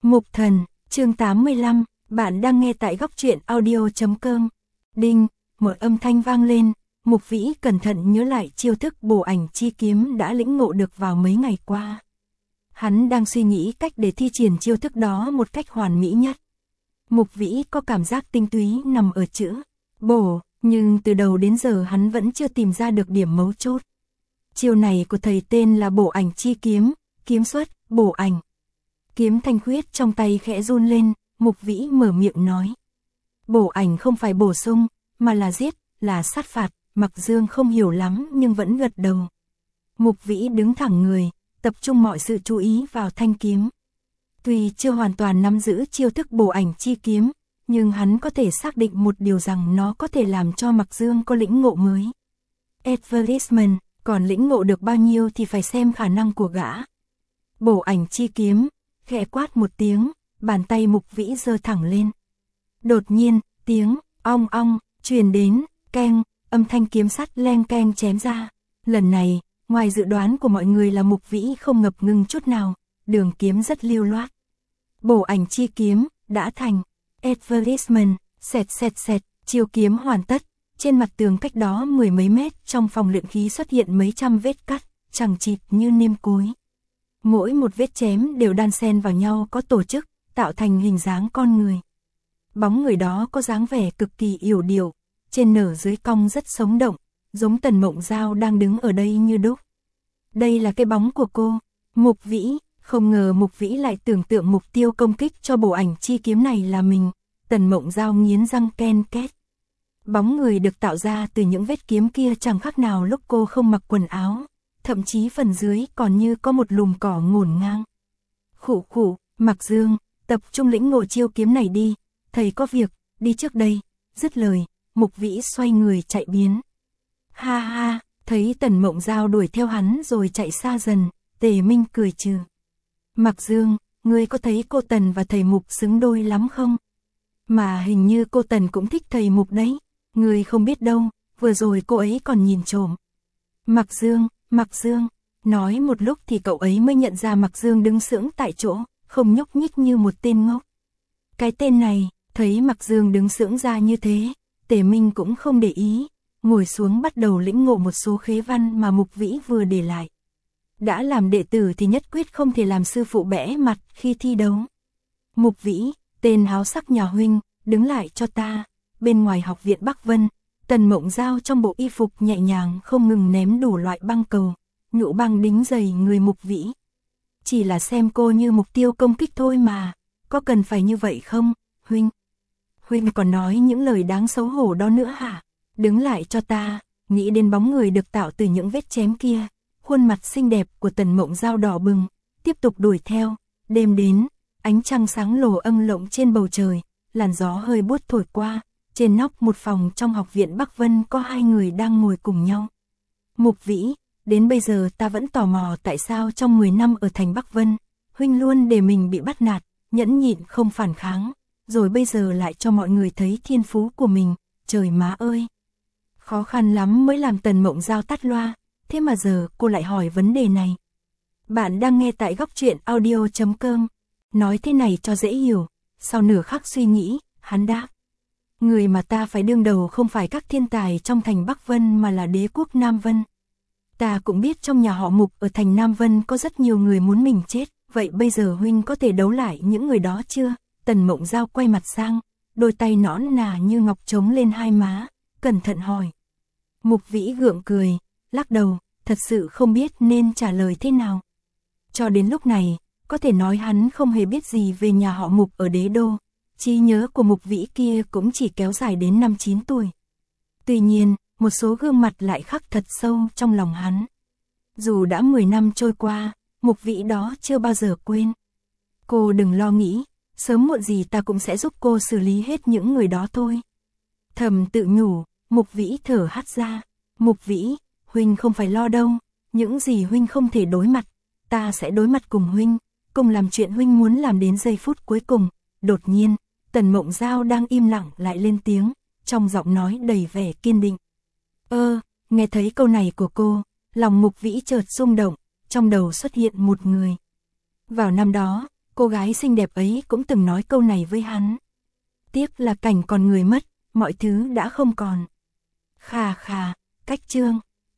Mục Thần, chương 85, bạn đang nghe tại góc truyện audio.com. Đinh, một âm thanh vang lên, Mục Vĩ cẩn thận nhớ lại chiêu thức bổ ảnh chi kiếm đã lĩnh ngộ được vào mấy ngày qua. Hắn đang suy nghĩ cách để thi triển chiêu thức đó một cách hoàn mỹ nhất. Mục Vĩ có cảm giác tinh túy nằm ở chữ bổ, nhưng từ đầu đến giờ hắn vẫn chưa tìm ra được điểm mấu chốt. Chiêu này của thầy tên là bổ ảnh chi kiếm, kiếm xuất, bổ ảnh. Kiếm thanh khuyết trong tay khẽ run lên, Mục Vĩ mở miệng nói. Bổ ảnh không phải bổ sung, mà là giết, là sát phạt. Mặc Dương không hiểu lắm nhưng vẫn gật đầu. Mục Vĩ đứng thẳng người, tập trung mọi sự chú ý vào thanh kiếm. Tuy chưa hoàn toàn nắm giữ chiêu thức bổ ảnh chi kiếm, nhưng hắn có thể xác định một điều rằng nó có thể làm cho Mặc Dương có lĩnh ngộ mới. Advertisement, còn lĩnh ngộ được bao nhiêu thì phải xem khả năng của gã. Bổ ảnh chi kiếm, khẽ quát một tiếng, bàn tay Mục Vĩ giơ thẳng lên. Đột nhiên, tiếng ong ong truyền đến, keng, âm thanh kiếm sắt leng keng chém ra. Lần này, ngoài dự đoán của mọi người là Mục Vĩ không ngập ngừng chút nào, đường kiếm rất lưu loát. Bổ ảnh chi kiếm đã thành. Advertisement, xẹt xẹt xẹt, chiêu kiếm hoàn tất. Trên mặt tường cách đó mười mấy mét trong phòng luyện khí xuất hiện mấy trăm vết cắt, chằng chịt như nêm cối. Mỗi một vết chém đều đan xen vào nhau có tổ chức, tạo thành hình dáng con người. Bóng người đó có dáng vẻ cực kỳ yểu điệu, trên nở dưới cong rất sống động, giống Tần Mộng Giao đang đứng ở đây như đúc. Đây là cái bóng của cô, Mục Vĩ, không ngờ Mục Vĩ lại tưởng tượng mục tiêu công kích cho bổ ảnh chi kiếm này là mình. Tần Mộng Giao nghiến răng ken két. Bóng người được tạo ra từ những vết kiếm kia chẳng khác nào lúc cô không mặc quần áo, thậm chí phần dưới còn như có một lùm cỏ ngổn ngang. Khụ khụ, Mặc Dương, tập trung lĩnh ngộ chiêu kiếm này đi, thầy có việc, đi trước đây. Dứt lời, Mục Vĩ xoay người chạy biến. Ha ha, thấy Tần Mộng Giao đuổi theo hắn rồi chạy xa dần, Tề Minh cười trừ. Mặc Dương, ngươi có thấy cô Tần và thầy Mục xứng đôi lắm không? Mà hình như cô Tần cũng thích thầy Mục đấy, ngươi không biết đâu, vừa rồi cô ấy còn nhìn trộm. Mặc Dương, nói một lúc thì cậu ấy mới nhận ra Mặc Dương đứng sững tại chỗ, không nhúc nhích như một tên ngốc. Cái tên này, thấy Mặc Dương đứng sững ra như thế, Tề Minh cũng không để ý, ngồi xuống bắt đầu lĩnh ngộ một số khế văn mà Mục Vĩ vừa để lại. Đã làm đệ tử thì nhất quyết không thể làm sư phụ bẽ mặt khi thi đấu. Mục Vĩ, tên háo sắc nhà huynh, đứng lại cho ta. Bên ngoài học viện Bắc Vân, Tần Mộng Giao trong bộ y phục nhẹ nhàng không ngừng ném đủ loại băng cầu, nhũ băng đính dày người Mục Vĩ. Chỉ là xem cô như mục tiêu công kích thôi mà, có cần phải như vậy không, huynh? Huynh còn nói những lời đáng xấu hổ đó nữa hả? Đứng lại cho ta. Nghĩ đến bóng người được tạo từ những vết chém kia, khuôn mặt xinh đẹp của Tần Mộng Giao đỏ bừng, tiếp tục đuổi theo. Đêm đến, ánh trăng sáng lồ âng lộng trên bầu trời, làn gió hơi buốt thổi qua. Trên nóc một phòng trong học viện Bắc Vân có hai người đang ngồi cùng nhau. Mục Vĩ, đến bây giờ ta vẫn tò mò tại sao trong 10 năm ở thành Bắc Vân, huynh luôn để mình bị bắt nạt, nhẫn nhịn không phản kháng, rồi bây giờ lại cho mọi người thấy thiên phú của mình, trời má ơi. Khó khăn lắm mới làm Tần Mộng Giao tắt loa, thế mà giờ cô lại hỏi vấn đề này. Bạn đang nghe tại góc truyện audio.com, nói thế này cho dễ hiểu, sau nửa khắc suy nghĩ, hắn đáp. Người mà ta phải đương đầu không phải các thiên tài trong thành Bắc Vân mà là đế quốc Nam Vân. Ta cũng biết trong nhà họ Mục ở thành Nam Vân có rất nhiều người muốn mình chết, vậy bây giờ huynh có thể đấu lại những người đó chưa? Tần Mộng Giao quay mặt sang, đôi tay nõn nà như ngọc trống lên hai má, cẩn thận hỏi. Mục Vĩ gượng cười, lắc đầu, thật sự không biết nên trả lời thế nào. Cho đến lúc này, có thể nói hắn không hề biết gì về nhà họ Mục ở đế đô. Trí nhớ của Mục Vĩ kia cũng chỉ kéo dài đến 5-9 tuổi. Tuy nhiên, một số gương mặt lại khắc thật sâu trong lòng hắn. Dù đã 10 năm trôi qua, Mục Vĩ đó chưa bao giờ quên. Cô đừng lo nghĩ, sớm muộn gì ta cũng sẽ giúp cô xử lý hết những người đó thôi. Thầm tự nhủ, Mục Vĩ thở hắt ra. Mục Vĩ, huynh không phải lo đâu, những gì huynh không thể đối mặt, ta sẽ đối mặt cùng huynh, cùng làm chuyện huynh muốn làm đến giây phút cuối cùng. Đột nhiên, Tần Mộng Giao đang im lặng lại lên tiếng, trong giọng nói đầy vẻ kiên định. Nghe thấy câu này của cô, lòng Mục Vĩ chợt rung động, trong đầu xuất hiện một người. Vào năm đó, cô gái xinh đẹp ấy cũng từng nói câu này với hắn. Tiếc là cảnh còn người mất, mọi thứ đã không còn. Khà khà, cách chương.